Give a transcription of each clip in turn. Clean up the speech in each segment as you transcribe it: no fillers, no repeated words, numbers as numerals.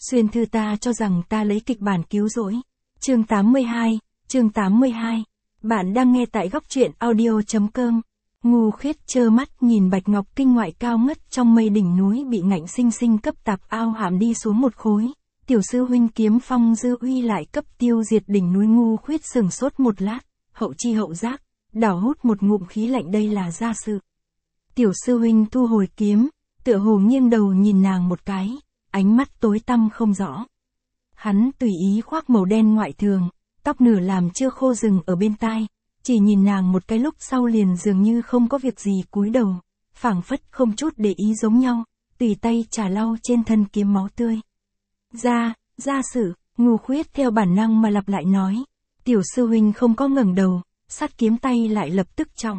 Xuyên thư ta cho rằng ta lấy kịch bản cứu rỗi. Chương 82. Bạn đang nghe tại góc truyện audio.com. Ngu Khuyết trơ mắt nhìn Bạch Ngọc Kinh ngoại cao ngất trong mây đỉnh núi bị ngạnh sinh sinh cấp tạp ao hãm đi xuống một khối. Tiểu sư huynh kiếm phong dư uy lại cấp tiêu diệt đỉnh núi. Ngu Khuyết sừng sốt một lát, hậu chi hậu giác, đảo hút một ngụm khí lạnh. Đây là gia sự. Tiểu sư huynh thu hồi kiếm, tựa hồ nghiêng đầu nhìn nàng một cái, ánh mắt tối tăm không rõ. Hắn tùy ý khoác màu đen ngoại thường, tóc nửa làm chưa khô rừng ở bên tai, chỉ nhìn nàng một cái lúc sau liền dường như không có việc gì cúi đầu, phảng phất không chút để ý giống nhau, tùy tay chà lau trên thân kiếm máu tươi. Gia sự, Ngu Khuyết theo bản năng mà lặp lại nói. Tiểu sư huynh không có ngẩng đầu, sát kiếm tay lại lập tức trọng.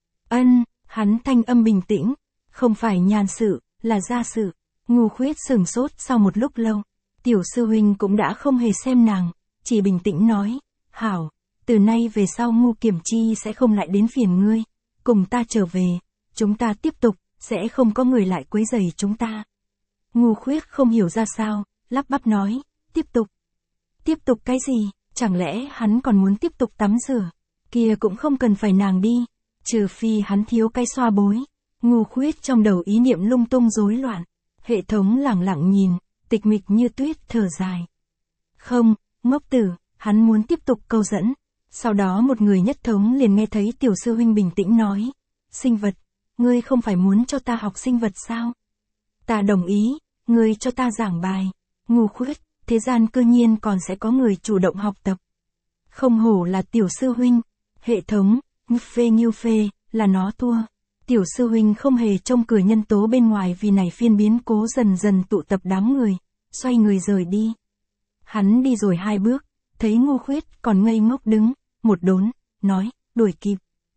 Hắn thanh âm bình tĩnh, không phải nhàn sự, là gia sự. Ngu Khuyết sừng sốt sau một lúc lâu, tiểu sư huynh cũng đã không hề xem nàng, chỉ bình tĩnh nói, hảo, từ nay về sau Ngu Kiểm Chi sẽ không lại đến phiền ngươi, cùng ta trở về, chúng ta tiếp tục, sẽ không có người lại quấy rầy chúng ta. Ngu Khuyết không hiểu ra sao, lắp bắp nói, tiếp tục cái gì, chẳng lẽ hắn còn muốn tiếp tục tắm rửa, kia cũng không cần phải nàng đi, trừ phi hắn thiếu cái xoa bối. Ngu Khuyết trong đầu ý niệm lung tung rối loạn, hệ thống lẳng lặng nhìn, tịch mịch như tuyết thở dài. Không, ngốc tử, hắn muốn tiếp tục câu dẫn. Sau đó một người nhất thống liền nghe thấy tiểu sư huynh bình tĩnh nói, sinh vật, ngươi không phải muốn cho ta học sinh vật sao? Ta đồng ý, ngươi cho ta giảng bài. Ngu Khuyết, thế gian cư nhiên còn sẽ có người chủ động học tập. Không hổ là tiểu sư huynh, hệ thống, Nghiêu phê, là nó thua. Tiểu sư huynh không hề trông cười nhân tố bên ngoài vì này phiên biến cố dần dần tụ tập đám người, xoay người rời đi. Hắn đi rồi 2 bước, thấy Ngu Khuyết còn ngây ngốc đứng, một đốn, nói, đuổi kịp.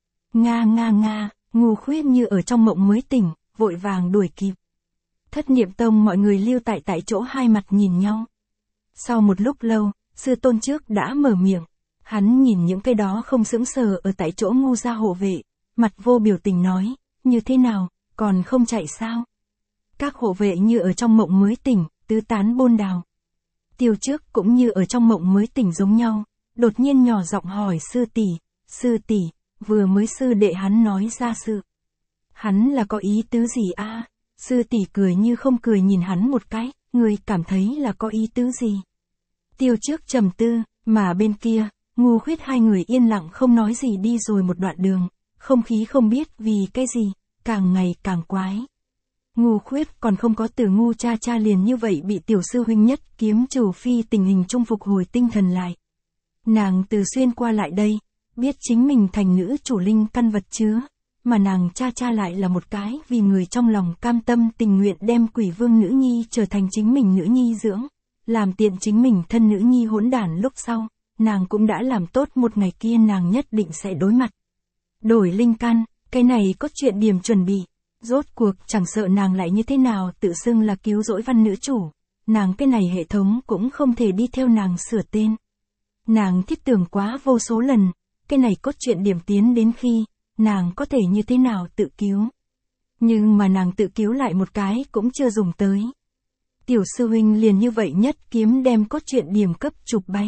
Nga, Ngu Khuyết như ở trong mộng mới tỉnh, vội vàng đuổi kịp. Thất Niệm Tông mọi người lưu tại chỗ hai mặt nhìn nhau. Sau một lúc lâu, sư tôn trước đã mở miệng, hắn nhìn những cái đó không sững sờ ở tại chỗ Ngu gia hộ vệ, mặt vô biểu tình nói, như thế nào, còn không chạy sao? Các hộ vệ như ở trong mộng mới tỉnh, tứ tán bôn đào. Tiêu trước cũng như ở trong mộng mới tỉnh giống nhau, đột nhiên nhỏ giọng hỏi sư tỷ, vừa mới sư đệ hắn nói ra sự. Hắn là có ý tứ gì a? Sư tỷ cười như không cười nhìn hắn một cái, người cảm thấy là có ý tứ gì? Tiêu trước trầm tư, mà bên kia, Ngu Khuyết hai người yên lặng không nói gì đi rồi một đoạn đường, không khí không biết vì cái gì, càng ngày càng quái. Ngu Khuyết còn không có từ Ngu cha liền như vậy bị tiểu sư huynh nhất kiếm trừ phi tình hình trung phục hồi tinh thần lại. Nàng từ xuyên qua lại đây, biết chính mình thành nữ chủ linh căn vật chứa, mà nàng cha lại là một cái vì người trong lòng cam tâm tình nguyện đem quỷ vương nữ nhi trở thành chính mình nữ nhi dưỡng, làm tiện chính mình thân nữ nhi hỗn đản. Lúc sau, nàng cũng đã làm tốt một ngày kia nàng nhất định sẽ đối mặt. Đổi linh căn, cái này có chuyện điểm chuẩn bị, rốt cuộc chẳng sợ nàng lại như thế nào tự xưng là cứu rỗi văn nữ chủ, nàng cái này hệ thống cũng không thể đi theo nàng sửa tên. Nàng thiết tưởng quá vô số lần, cái này cốt truyện điểm tiến đến khi, nàng có thể như thế nào tự cứu. Nhưng mà nàng tự cứu lại một cái cũng chưa dùng tới. Tiểu sư huynh liền như vậy nhất kiếm đem cốt truyện điểm cấp chụp bay.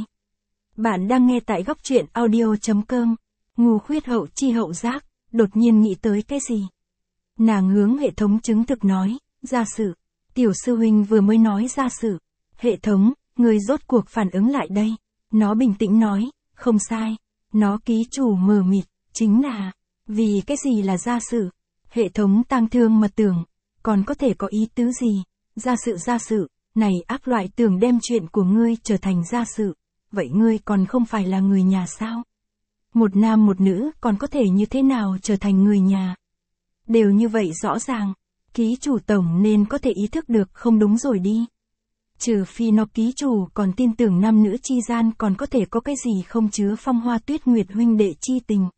Bạn đang nghe tại góc truyện audio.com. Ngu Khuyết hậu chi hậu giác, đột nhiên nghĩ tới cái gì. Nàng hướng hệ thống chứng thực nói, gia sự. Tiểu sư huynh vừa mới nói gia sự. Hệ thống, người rốt cuộc phản ứng lại đây. Nó bình tĩnh nói, không sai. Nó ký chủ mờ mịt, chính là, vì cái gì là gia sự? Hệ thống tang thương mà tưởng, còn có thể có ý tứ gì? Gia sự, này ác loại tưởng đem chuyện của ngươi trở thành gia sự. Vậy ngươi còn không phải là người nhà sao? Một nam một nữ còn có thể như thế nào trở thành người nhà? Đều như vậy rõ ràng, ký chủ tổng nên có thể ý thức được không đúng rồi đi. Trừ phi nó ký chủ còn tin tưởng nam nữ chi gian còn có thể có cái gì không chứa phong hoa tuyết nguyệt huynh đệ chi tình.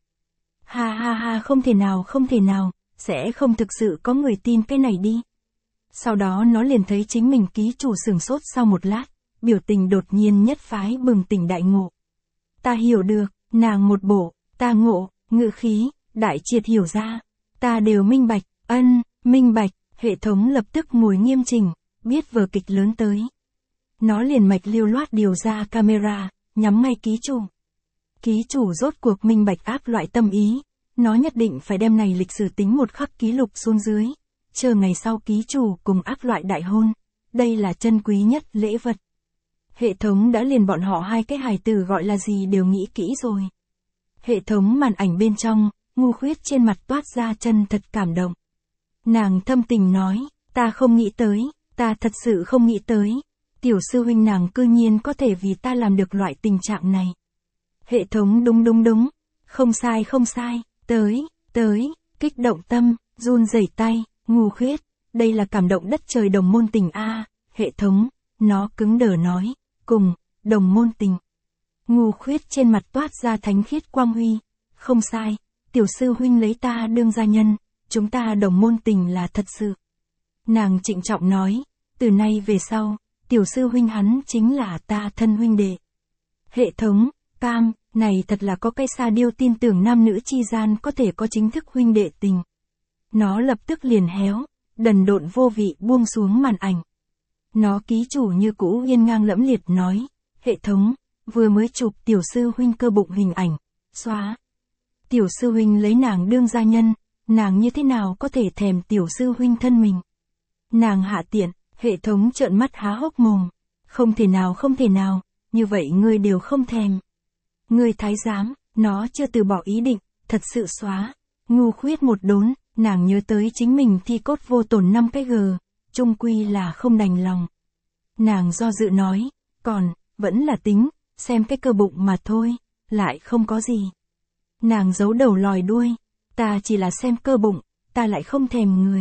Ha, không thể nào, sẽ không thực sự có người tin cái này đi. Sau đó nó liền thấy chính mình ký chủ sửng sốt sau một lát, biểu tình đột nhiên nhất phái bừng tỉnh đại ngộ. Ta hiểu được, nàng một bộ, ta ngộ, ngự khí, đại triệt hiểu ra, ta đều minh bạch, minh bạch, hệ thống lập tức ngồi nghiêm chỉnh, biết vở kịch lớn tới. Nó liền mạch lưu loát điều ra camera, nhắm ngay ký chủ. Ký chủ rốt cuộc minh bạch áp loại tâm ý, nó nhất định phải đem này lịch sử tính một khắc ký lục xuống dưới, chờ ngày sau ký chủ cùng áp loại đại hôn, đây là chân quý nhất lễ vật. Hệ thống đã liền bọn họ hai cái hài tử gọi là gì đều nghĩ kỹ rồi. Hệ thống màn ảnh bên trong, Ngu Khuyết trên mặt toát ra chân thật cảm động. Nàng thâm tình nói, ta không nghĩ tới, ta thật sự không nghĩ tới. Tiểu sư huynh nàng cư nhiên có thể vì ta làm được loại tình trạng này. Hệ thống đúng, không sai, tới, kích động tâm, run rẩy tay, Ngu Khuyết, đây là cảm động đất trời đồng môn tình a. Hệ thống, nó cứng đờ nói, cùng, đồng môn tình. Ngu Khuyết trên mặt toát ra thánh khiết quang huy, không sai, tiểu sư huynh lấy ta đương gia nhân, chúng ta đồng môn tình là thật sự. Nàng trịnh trọng nói, từ nay về sau, tiểu sư huynh hắn chính là ta thân huynh đệ. Hệ thống, cam, này thật là có cái sa điêu tin tưởng nam nữ chi gian có thể có chính thức huynh đệ tình. Nó lập tức liền héo, đần độn vô vị buông xuống màn ảnh. Nó ký chủ như cũ yên ngang lẫm liệt nói, hệ thống, vừa mới chụp tiểu sư huynh cơ bụng hình ảnh, xóa. Tiểu sư huynh lấy nàng đương gia nhân, nàng như thế nào có thể thèm tiểu sư huynh thân mình. Nàng hạ tiện, hệ thống trợn mắt há hốc mồm. Không thể nào, như vậy ngươi đều không thèm. Ngươi thái giám, nó chưa từ bỏ ý định, thật sự xóa. Ngu Khuyết một đốn, nàng nhớ tới chính mình thi cốt vô tổn 5 cái g, chung quy là không đành lòng. Nàng do dự nói, vẫn là tính, xem cái cơ bụng mà thôi, lại không có gì. Nàng giấu đầu lòi đuôi, ta chỉ là xem cơ bụng, ta lại không thèm người.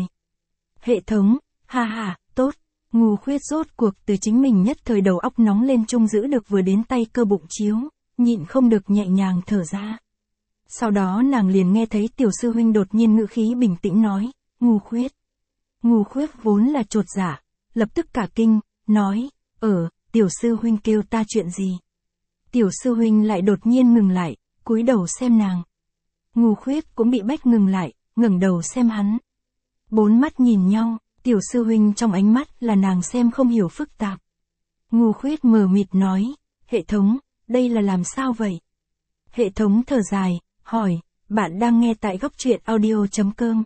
Hệ thống, ha, tốt. Ngu Khuyết rốt cuộc từ chính mình nhất thời đầu óc nóng lên chung giữ được vừa đến tay cơ bụng chiếu, nhịn không được nhẹ nhàng thở ra. Sau đó nàng liền nghe thấy tiểu sư huynh đột nhiên ngữ khí bình tĩnh nói, Ngu Khuyết. Ngu Khuyết vốn là chột dạ, lập tức cả kinh, nói, tiểu sư huynh kêu ta chuyện gì? Tiểu sư huynh lại đột nhiên ngừng lại, cúi đầu xem nàng. Ngu Khuyết cũng bị bách ngừng lại, ngẩng đầu xem hắn. 4 mắt nhìn nhau, tiểu sư huynh trong ánh mắt là nàng xem không hiểu phức tạp. Ngu Khuyết mờ mịt nói, hệ thống, đây là làm sao vậy? Hệ thống thở dài, hỏi, bạn đang nghe tại góc truyện audio.com.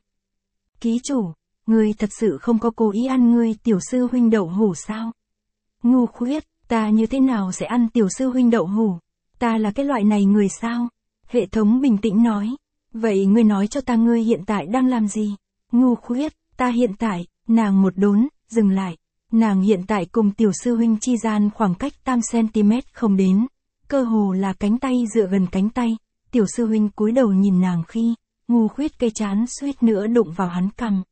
Ký chủ, ngươi thật sự không có cố ý ăn ngươi tiểu sư huynh đậu hủ sao? Ngu Khuyết, ta như thế nào sẽ ăn tiểu sư huynh đậu hủ? Ta là cái loại này người sao? Hệ thống bình tĩnh nói, vậy ngươi nói cho ta ngươi hiện tại đang làm gì? Ngu Khuyết, ta hiện tại, nàng một đốn, dừng lại. Nàng hiện tại cùng tiểu sư huynh chi gian khoảng cách 8cm không đến, cơ hồ là cánh tay dựa gần cánh tay. Tiểu sư huynh cúi đầu nhìn nàng khi, Ngu Khuyết cây trán suýt nữa đụng vào hắn cằm.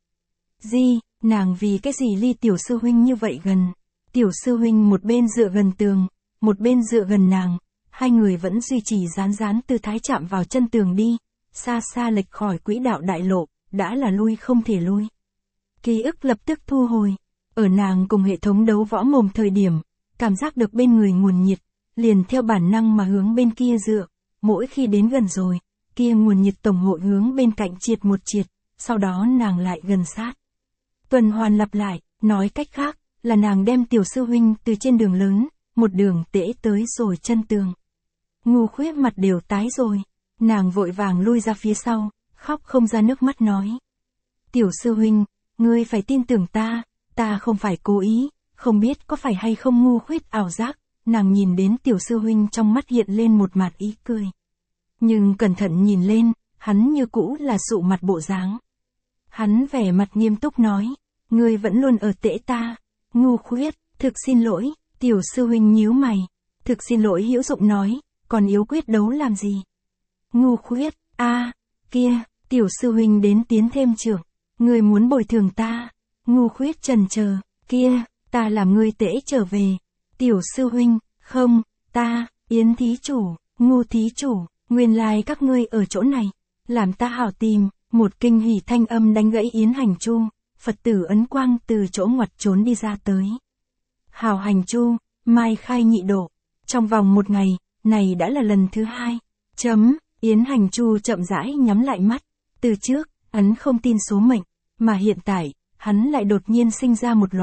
Nàng vì cái gì ly tiểu sư huynh như vậy gần? Tiểu sư huynh một bên dựa gần tường, một bên dựa gần nàng, hai người vẫn duy trì dán tư thái chạm vào chân tường đi, xa xa lệch khỏi quỹ đạo đại lộ, đã là lui không thể lui. Ký ức lập tức thu hồi, ở nàng cùng hệ thống đấu võ mồm thời điểm, cảm giác được bên người nguồn nhiệt, liền theo bản năng mà hướng bên kia dựa, mỗi khi đến gần rồi, kia nguồn nhiệt tổng hội hướng bên cạnh triệt một triệt, sau đó nàng lại gần sát. Tuần hoàn lặp lại, nói cách khác, là nàng đem tiểu sư huynh từ trên đường lớn, một đường tễ tới rồi chân tường. Ngu Khuyết mặt đều tái rồi, nàng vội vàng lui ra phía sau, khóc không ra nước mắt nói. Tiểu sư huynh, ngươi phải tin tưởng ta không phải cố ý, không biết có phải hay không Ngu Khuyết ảo giác, nàng nhìn đến tiểu sư huynh trong mắt hiện lên một mặt ý cười. Nhưng cẩn thận nhìn lên, hắn như cũ là sụ mặt bộ dáng. Hắn vẻ mặt nghiêm túc nói, ngươi vẫn luôn ở tễ ta. Ngu Khuyết, thực xin lỗi, tiểu sư huynh nhíu mày. Thực xin lỗi hữu dụng nói, còn yếu quyết đấu làm gì? Ngu Khuyết, kia, tiểu sư huynh đến tiến thêm trưởng, ngươi muốn bồi thường ta. Ngu Khuyết chần chờ, kia, ta làm ngươi tễ trở về. Tiểu sư huynh, không, ta, Yến thí chủ, Ngu thí chủ, nguyên lai các ngươi ở chỗ này, làm ta hảo tìm. Một kinh hỉ thanh âm đánh gãy Yến Hành Chu, Phật tử ấn quang từ chỗ ngoặt trốn đi ra tới. Hảo Hành Chu, mai khai nhị độ, trong vòng 1 ngày, này đã là lần thứ 2. Yến Hành Chu chậm rãi nhắm lại mắt, từ trước, hắn không tin số mệnh, mà hiện tại, hắn lại đột nhiên sinh ra một loại,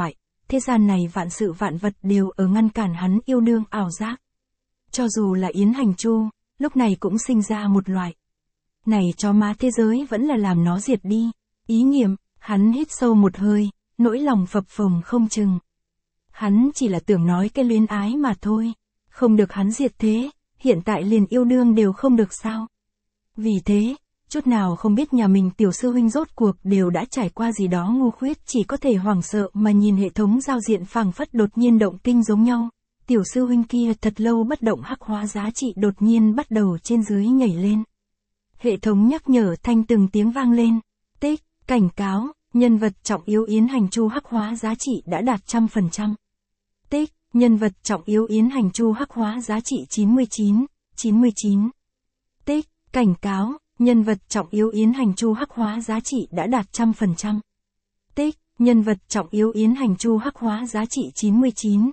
thế gian này vạn sự vạn vật đều ở ngăn cản hắn yêu đương ảo giác. Cho dù là Yến Hành Chu, lúc này cũng sinh ra một loại. Này chó má thế giới vẫn là làm nó diệt đi. Ý niệm, hắn hít sâu một hơi, nỗi lòng phập phồng không chừng. Hắn chỉ là tưởng nói cái luyến ái mà thôi. Không được hắn diệt thế, hiện tại liền yêu đương đều không được sao. Vì thế, chút nào không biết nhà mình tiểu sư huynh rốt cuộc đều đã trải qua gì đó ngu khuyết, chỉ có thể hoảng sợ mà nhìn hệ thống giao diện phảng phất đột nhiên động kinh giống nhau. Tiểu sư huynh kia thật lâu bất động hắc hóa giá trị đột nhiên bắt đầu trên dưới nhảy lên. Hệ thống nhắc nhở thanh từng tiếng vang lên. Tích, cảnh cáo, nhân vật trọng yếu Yến Hành Chu hắc hóa giá trị đã đạt 100%. Tích, nhân vật trọng yếu Yến Hành Chu hắc hóa giá trị 99. Tích, cảnh cáo, nhân vật trọng yếu Yến Hành Chu hắc hóa giá trị đã đạt 100%. Tích, nhân vật trọng yếu Yến Hành Chu hắc hóa giá trị 99.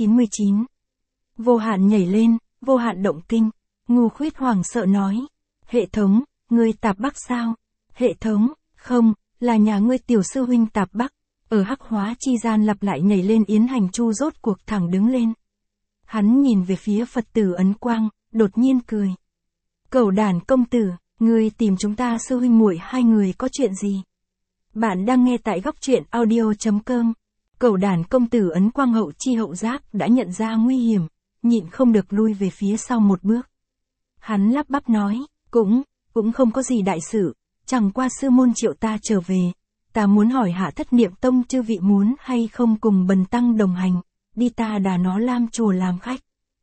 Vô hạn nhảy lên, vô hạn động kinh. Ngu khuyết hoảng sợ nói. Hệ thống, ngươi tạp bắc sao? Hệ thống, không, là nhà ngươi tiểu sư huynh tạp bắc. Ở hắc hóa chi gian lặp lại nhảy lên Yến Hành Chu rốt cuộc thẳng đứng lên. Hắn nhìn về phía Phật tử ấn quang, đột nhiên cười. Cẩu đàn công tử, ngươi tìm chúng ta sư huynh muội hai người có chuyện gì? Bạn đang nghe tại góc truyện audio.com. Cẩu đàn công tử ấn quang hậu chi hậu giác đã nhận ra nguy hiểm, nhịn không được lui về phía sau một bước. Hắn lắp bắp nói, cũng không có gì đại sự, chẳng qua sư môn triệu ta trở về, ta muốn hỏi Hạ Thất Niệm Tông chư vị muốn hay không cùng bần tăng đồng hành, đi ta đà nó Lam chùa làm khách.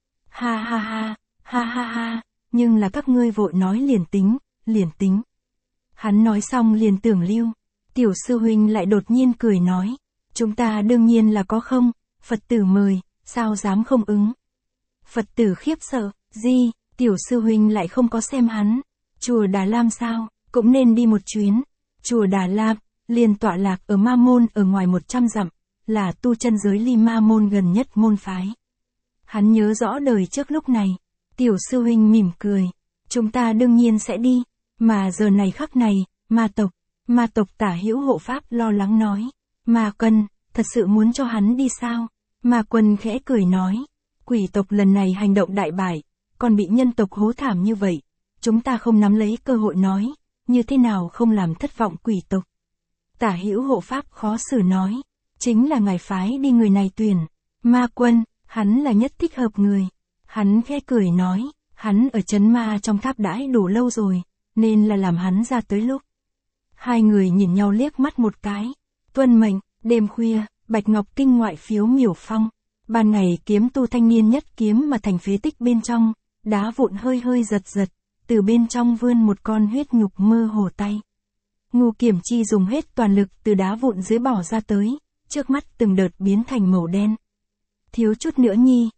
Ha, nhưng là các ngươi vội nói liền tính. Hắn nói xong liền tưởng lưu, tiểu sư huynh lại đột nhiên cười nói, chúng ta đương nhiên là có không, Phật tử mời, sao dám không ứng. Phật tử khiếp sợ, gì, tiểu sư huynh lại không có xem hắn, chùa Đà Lam sao, cũng nên đi một chuyến. Chùa Đà Lam, liền tọa lạc ở Ma Môn ở ngoài 100 dặm, là tu chân giới ly Ma Môn gần nhất môn phái. Hắn nhớ rõ đời trước lúc này, tiểu sư huynh mỉm cười, chúng ta đương nhiên sẽ đi, mà giờ này khắc này, ma tộc Tả Hữu hộ pháp lo lắng nói, Ma Quân, thật sự muốn cho hắn đi sao? Ma Quân khẽ cười nói, quỷ tộc lần này hành động đại bại, còn bị nhân tộc hố thảm như vậy, chúng ta không nắm lấy cơ hội nói, như thế nào không làm thất vọng quỷ tộc. Tả Hữu hộ pháp khó xử nói, chính là ngài phái đi người này tuyển, Ma Quân, hắn là nhất thích hợp người. Hắn khẽ cười nói, hắn ở trấn ma trong tháp đãi đủ lâu rồi, nên là làm hắn ra tới lúc. Hai người nhìn nhau liếc mắt một cái, tuân mệnh. Đêm khuya, Bạch Ngọc Kinh ngoại phiếu miểu phong, ban ngày kiếm tu thanh niên nhất kiếm mà thành phế tích bên trong, đá vụn hơi giật, từ bên trong vươn một con huyết nhục mơ hồ tay. Ngu Kiểm Chi dùng hết toàn lực từ đá vụn dưới bỏ ra tới, trước mắt từng đợt biến thành màu đen. Thiếu chút nữa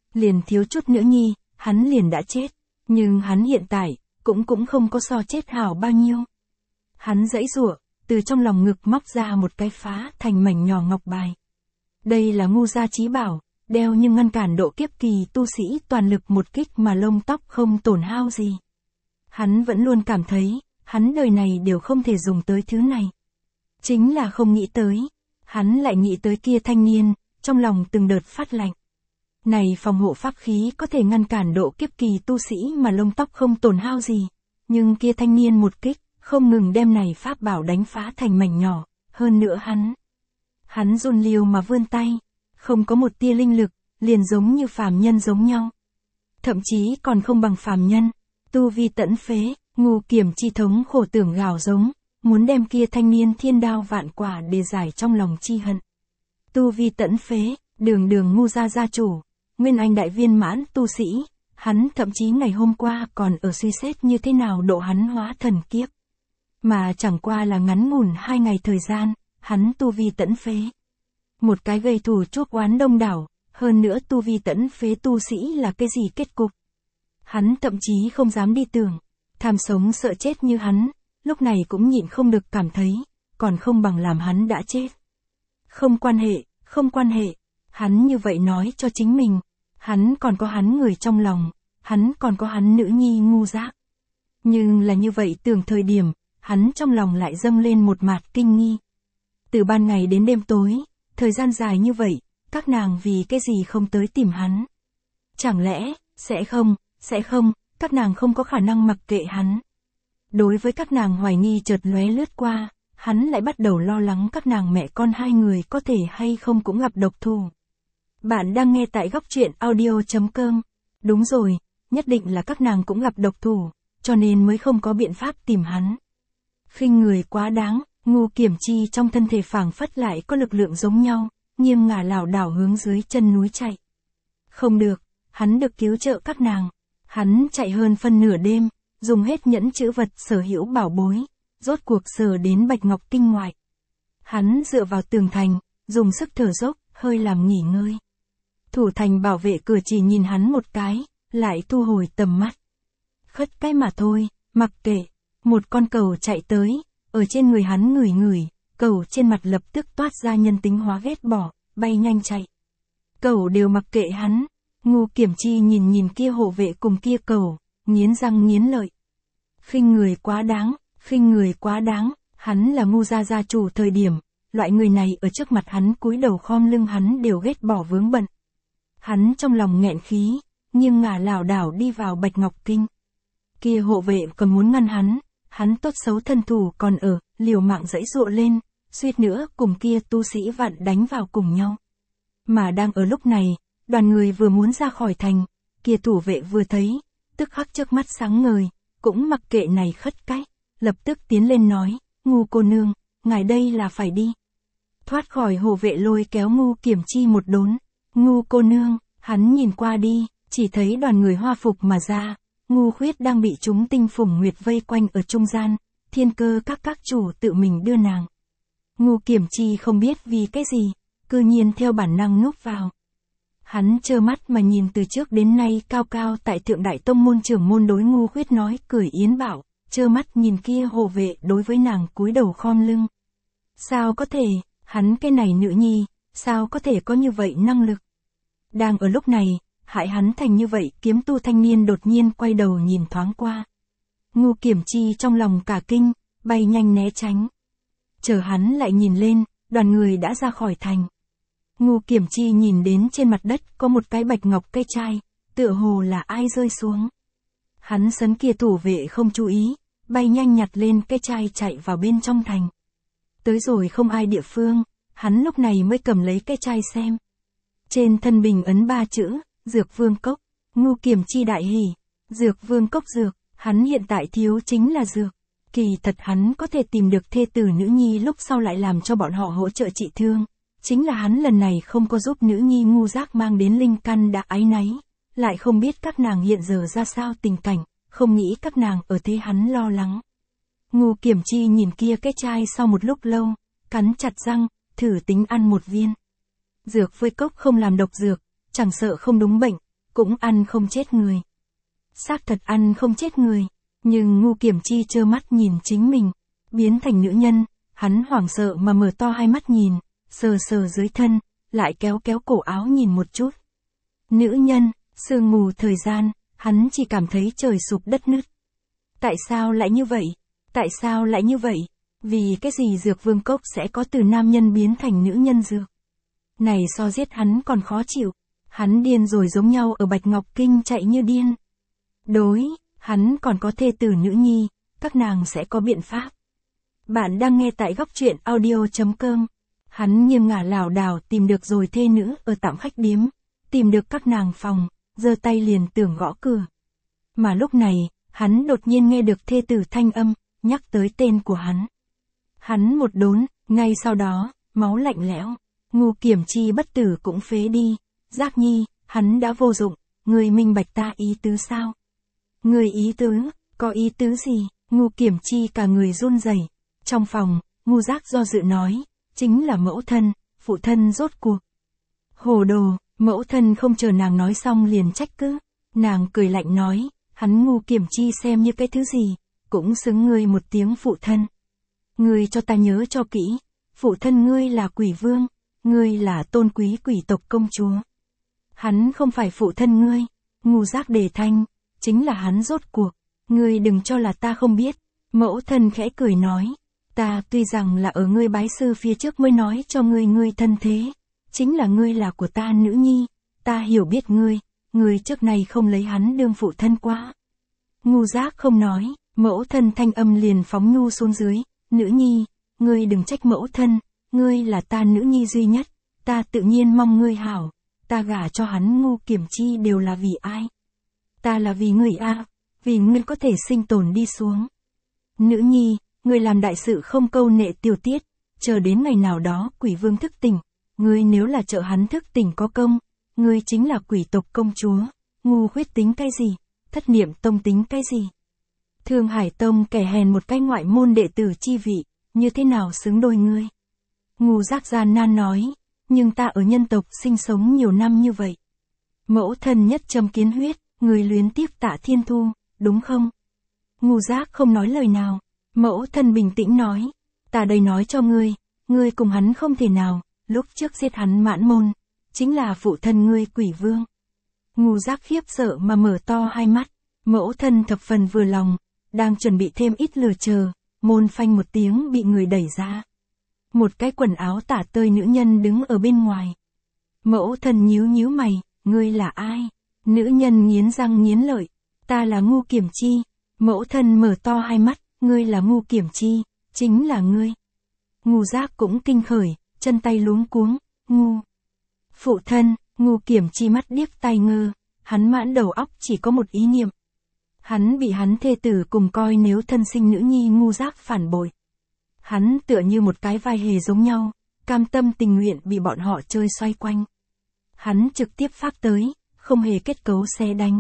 nhi, hắn liền đã chết, nhưng hắn hiện tại, cũng không có so chết hảo bao nhiêu. Hắn giãy giụa, từ trong lòng ngực móc ra một cái phá thành mảnh nhỏ ngọc bài. Đây là ngu gia chí bảo, đeo nhưng ngăn cản độ kiếp kỳ tu sĩ toàn lực một kích mà lông tóc không tổn hao gì. Hắn vẫn luôn cảm thấy, hắn đời này đều không thể dùng tới thứ này. Chính là không nghĩ tới, hắn lại nghĩ tới kia thanh niên, trong lòng từng đợt phát lạnh. Này phòng hộ pháp khí có thể ngăn cản độ kiếp kỳ tu sĩ mà lông tóc không tổn hao gì, nhưng kia thanh niên một kích, không ngừng đem này pháp bảo đánh phá thành mảnh nhỏ, hơn nữa hắn run liều mà vươn tay, không có một tia linh lực, liền giống như phàm nhân giống nhau. Thậm chí còn không bằng phàm nhân, tu vi tẫn phế, Ngu Kiểm Chi thống khổ tưởng gào giống, muốn đem kia thanh niên thiên đao vạn quả để giải trong lòng chi hận. Tu vi tẫn phế, đường ngu gia chủ, nguyên anh đại viên mãn tu sĩ, hắn thậm chí ngày hôm qua còn ở suy xét như thế nào độ hắn hóa thần kiếp. Mà chẳng qua là ngắn ngủn 2 ngày thời gian, hắn tu vi tẫn phế. Một cái gây thù chuốc oán đông đảo, hơn nữa tu vi tẫn phế tu sĩ là cái gì kết cục. Hắn thậm chí không dám đi tưởng, tham sống sợ chết như hắn, lúc này cũng nhịn không được cảm thấy, còn không bằng làm hắn đã chết. Không quan hệ, hắn như vậy nói cho chính mình, hắn còn có hắn người trong lòng, hắn còn có hắn nữ nhi ngu giác. Nhưng là như vậy tưởng thời điểm, hắn trong lòng lại dâng lên một mạt kinh nghi. Từ ban ngày đến đêm tối, thời gian dài như vậy, các nàng vì cái gì không tới tìm hắn? Chẳng lẽ, sẽ không, các nàng không có khả năng mặc kệ hắn. Đối với các nàng hoài nghi chợt lóe lướt qua, hắn lại bắt đầu lo lắng các nàng mẹ con hai người có thể hay không cũng gặp độc thủ. Bạn đang nghe tại góc truyện audio.com. Đúng rồi, nhất định là các nàng cũng gặp độc thủ, cho nên mới không có biện pháp tìm hắn. Khinh người quá đáng, Ngu Kiểm Chi trong thân thể phảng phất lại có lực lượng giống nhau, nghiêng ngả lảo đảo hướng dưới chân núi chạy. Không được, hắn được cứu trợ các nàng. Hắn chạy hơn phân nửa đêm, dùng hết nhẫn chữ vật sở hữu bảo bối, rốt cuộc sờ đến Bạch Ngọc Kinh ngoại. Hắn dựa vào tường thành, dùng sức thở dốc, hơi làm nghỉ ngơi. Thủ thành bảo vệ cửa chỉ nhìn hắn một cái, lại thu hồi tầm mắt. Khất cái mà thôi, mặc kệ, một con cẩu chạy tới, ở trên người hắn ngửi ngửi, cẩu trên mặt lập tức toát ra nhân tính hóa ghét bỏ, bay nhanh chạy. Cẩu đều mặc kệ hắn. Ngu Kiểm Chi nhìn kia hộ vệ cùng kia cẩu, nghiến răng nghiến lợi. Khinh người quá đáng, hắn là Ngu gia gia chủ thời điểm, loại người này ở trước mặt hắn cúi đầu khom lưng hắn đều ghét bỏ vướng bận. Hắn trong lòng nghẹn khí, nghiêng ngả lảo đảo đi vào Bạch Ngọc Kinh. Kia hộ vệ còn muốn ngăn hắn tốt xấu thân thủ còn ở, liều mạng giãy giụa lên, suýt nữa cùng kia tu sĩ vặn đánh vào cùng nhau. Mà đang ở lúc này, đoàn người vừa muốn ra khỏi thành, kia thủ vệ vừa thấy, tức khắc trước mắt sáng ngời, cũng mặc kệ này khất cái, lập tức tiến lên nói, Ngu cô nương, ngài đây là phải đi. Thoát khỏi hộ vệ lôi kéo Ngu Kiểm Chi một đốn, Ngu cô nương, hắn nhìn qua đi, chỉ thấy đoàn người hoa phục mà ra, Ngu Khuyết đang bị chúng tinh phủng nguyệt vây quanh ở trung gian, Thiên Cơ các chủ tự mình đưa nàng. Ngu Kiểm Chi không biết vì cái gì, cư nhiên theo bản năng núp vào. Hắn trơ mắt mà nhìn từ trước đến nay cao cao tại thượng đại tông môn trưởng môn đối Ngu Khuyết nói cười yến bảo, trơ mắt nhìn kia hộ vệ đối với nàng cúi đầu khom lưng. Sao có thể, hắn cái này nữ nhi, sao có thể có như vậy năng lực? Đang ở lúc này, hại hắn thành như vậy kiếm tu thanh niên đột nhiên quay đầu nhìn thoáng qua. Ngu Kiểm Chi trong lòng cả kinh, bay nhanh né tránh. Chờ hắn lại nhìn lên, đoàn người đã ra khỏi thành. Ngu Kiểm Chi nhìn đến trên mặt đất có một cái bạch ngọc cây chai, tựa hồ là ai rơi xuống. Hắn sấn kia thủ vệ không chú ý, bay nhanh nhặt lên cây chai chạy vào bên trong thành. Tới rồi không ai địa phương, hắn lúc này mới cầm lấy cây chai xem. Trên thân bình ấn 3 chữ, Dược Vương Cốc. Ngu Kiểm Chi đại hỉ, Dược Vương Cốc dược, hắn hiện tại thiếu chính là dược. Kỳ thật hắn có thể tìm được thê tử nữ nhi lúc sau lại làm cho bọn họ hỗ trợ trị thương. Chính là hắn lần này không có giúp nữ nhi Ngu Giác mang đến linh căn đã áy náy, lại không biết các nàng hiện giờ ra sao tình cảnh, không nghĩ các nàng ở thế hắn lo lắng. Ngu Kiểm Chi nhìn kia cái chai sau một lúc lâu, cắn chặt răng, thử tính ăn một viên. Dược với cốc không làm độc dược, chẳng sợ không đúng bệnh, cũng ăn không chết người. Xác thật ăn không chết người, nhưng Ngu Kiểm Chi trơ mắt nhìn chính mình, biến thành nữ nhân, hắn hoảng sợ mà mở to hai mắt nhìn, sờ dưới thân, lại kéo cổ áo nhìn một chút. Nữ nhân, sương mù thời gian, hắn chỉ cảm thấy trời sụp đất nứt. Tại sao lại như vậy? Vì cái gì Dược Vương Cốc sẽ có từ nam nhân biến thành nữ nhân dược? Này so giết hắn còn khó chịu. Hắn điên rồi giống nhau ở Bạch Ngọc Kinh chạy như điên. Đối, hắn còn có thê tử nữ nhi, các nàng sẽ có biện pháp. Bạn đang nghe tại góc truyện audio.com. Hắn nghiêng ngả lảo đảo tìm được rồi thê nữ ở tạm khách điếm, tìm được các nàng phòng, giơ tay liền tưởng gõ cửa. Mà lúc này, hắn đột nhiên nghe được thê tử thanh âm, nhắc tới tên của hắn. Hắn một đốn, ngay sau đó, máu lạnh lẽo, Ngu Kiểm Chi bất tử cũng phế đi. Giác Nhi, hắn đã vô dụng, người minh bạch ta ý tứ sao? Người ý tứ, có ý tứ gì? Ngu Kiểm Chi cả người run rẩy. Trong phòng, Ngu Giác do dự nói, chính là mẫu thân, phụ thân rốt cuộc. Hồ đồ, mẫu thân không chờ nàng nói xong liền trách cứ. Nàng cười lạnh nói, hắn Ngu Kiểm Chi xem như cái thứ gì, cũng xứng ngươi một tiếng phụ thân. Ngươi cho ta nhớ cho kỹ, phụ thân ngươi là quỷ vương, ngươi là tôn quý quỷ tộc công chúa. Hắn không phải phụ thân ngươi. Ngu Giác đề thanh, chính là hắn rốt cuộc. Ngươi đừng cho là ta không biết. Mẫu thân khẽ cười nói, ta tuy rằng là ở ngươi bái sư phía trước mới nói cho ngươi thân thế, chính là ngươi là của ta nữ nhi, ta hiểu biết ngươi trước này không lấy hắn đương phụ thân quá. Ngu Giác không nói, mẫu thân thanh âm liền phóng nhu xuống dưới, nữ nhi, ngươi đừng trách mẫu thân, ngươi là ta nữ nhi duy nhất, ta tự nhiên mong ngươi hảo, ta gả cho hắn Ngu Kiểm Chi đều là vì ai? Ta là vì ngươi a, vì ngươi có thể sinh tồn đi xuống. Nữ nhi, ngươi làm đại sự không câu nệ tiểu tiết, chờ đến ngày nào đó quỷ vương thức tỉnh, ngươi nếu là trợ hắn thức tỉnh có công, ngươi chính là quỷ tộc công chúa. Ngu Khuyết tính cái gì? Thất Niệm Tông tính cái gì? Thương Hải Tông kẻ hèn một cái ngoại môn đệ tử chi vị, như thế nào xứng đôi ngươi? Ngu Giác gian nan nói, nhưng ta ở nhân tộc sinh sống nhiều năm như vậy. Mẫu thân nhất châm kiến huyết, người luyến tiếc Tạ Thiên Thu, đúng không? Ngu Giác không nói lời nào, mẫu thân bình tĩnh nói, ta đây nói cho ngươi cùng hắn không thể nào, lúc trước giết hắn Mãn Môn, chính là phụ thân ngươi Quỷ Vương. Ngu Giác khiếp sợ mà mở to hai mắt, mẫu thân thập phần vừa lòng, đang chuẩn bị thêm ít lửa chờ, môn phanh một tiếng bị người đẩy ra. Một cái quần áo tả tơi nữ nhân đứng ở bên ngoài. Mẫu thân nhíu nhíu mày, ngươi là ai? Nữ nhân nghiến răng nghiến lợi, ta là Ngu Kiểm Chi. Mẫu thân mở to hai mắt, ngươi là Ngu Kiểm Chi, chính là ngươi. Ngu Giác cũng kinh khởi, chân tay luống cuống, Ngu. Phụ thân, Ngu Kiểm Chi mắt điếc tai ngơ, hắn mãn đầu óc chỉ có một ý niệm. Hắn bị hắn thê tử cùng coi nếu thân sinh nữ nhi Ngu Giác phản bội. Hắn tựa như một cái vai hề giống nhau, cam tâm tình nguyện bị bọn họ chơi xoay quanh. Hắn trực tiếp phác tới, không hề kết cấu xé đánh.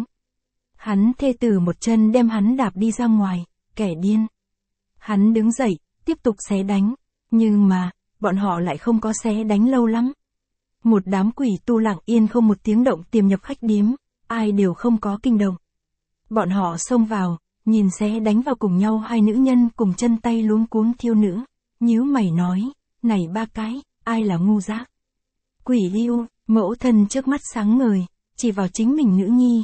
Hắn thê tử một chân đem hắn đạp đi ra ngoài, kẻ điên. Hắn đứng dậy, tiếp tục xé đánh, nhưng mà, bọn họ lại không có xé đánh lâu lắm. Một đám quỷ tu lặng yên không một tiếng động tiềm nhập khách điếm, ai đều không có kinh động. Bọn họ xông vào, nhìn xé đánh vào cùng nhau hai nữ nhân cùng chân tay luống cuống thiêu nữ, nhíu mày nói, này ba cái, ai là Ngu Giác? Quỷ Lưu, mẫu thân trước mắt sáng ngời, chỉ vào chính mình nữ nhi,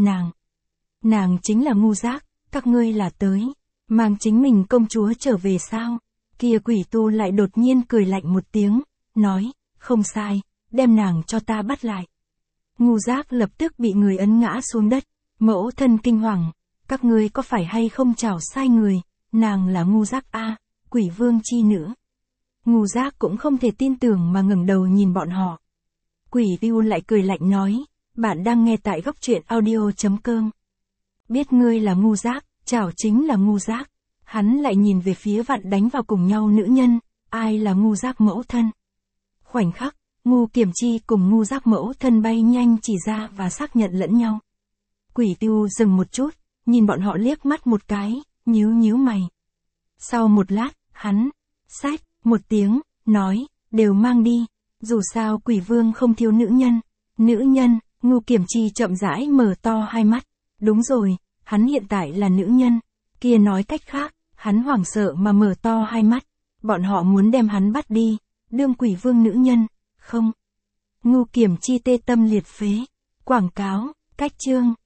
nàng chính là Ngu Giác, các ngươi là tới, mang chính mình công chúa trở về sao? Kia quỷ tu lại đột nhiên cười lạnh một tiếng, nói, không sai, đem nàng cho ta bắt lại. Ngu Giác lập tức bị người ấn ngã xuống đất, mẫu thân kinh hoàng, các ngươi có phải hay không chảo sai người, nàng là Ngu Giác a, Quỷ Vương chi nữ. Ngu Giác cũng không thể tin tưởng mà ngẩng đầu nhìn bọn họ. Quỷ Lưu lại cười lạnh nói, bạn đang nghe tại Góc Truyện Audio.com. Biết ngươi là Ngu Giác, chảo chính là Ngu Giác. Hắn lại nhìn về phía vặn đánh vào cùng nhau nữ nhân, ai là Ngu Giác mẫu thân. Khoảnh khắc, Ngu Kiểm Chi cùng Ngu Giác mẫu thân bay nhanh chỉ ra và xác nhận lẫn nhau. Quỷ Lưu dừng một chút, nhìn bọn họ liếc mắt một cái, nhíu mày. Sau một lát, hắn, xách, một tiếng, nói, đều mang đi, dù sao Quỷ Vương không thiếu nữ nhân, Ngu Kiểm Chi chậm rãi mở to hai mắt, đúng rồi, hắn hiện tại là nữ nhân, kia nói cách khác, hắn hoảng sợ mà mở to hai mắt, bọn họ muốn đem hắn bắt đi, đương Quỷ Vương nữ nhân, không. Ngu Kiểm Chi tê tâm liệt phế, quảng cáo, cách chương.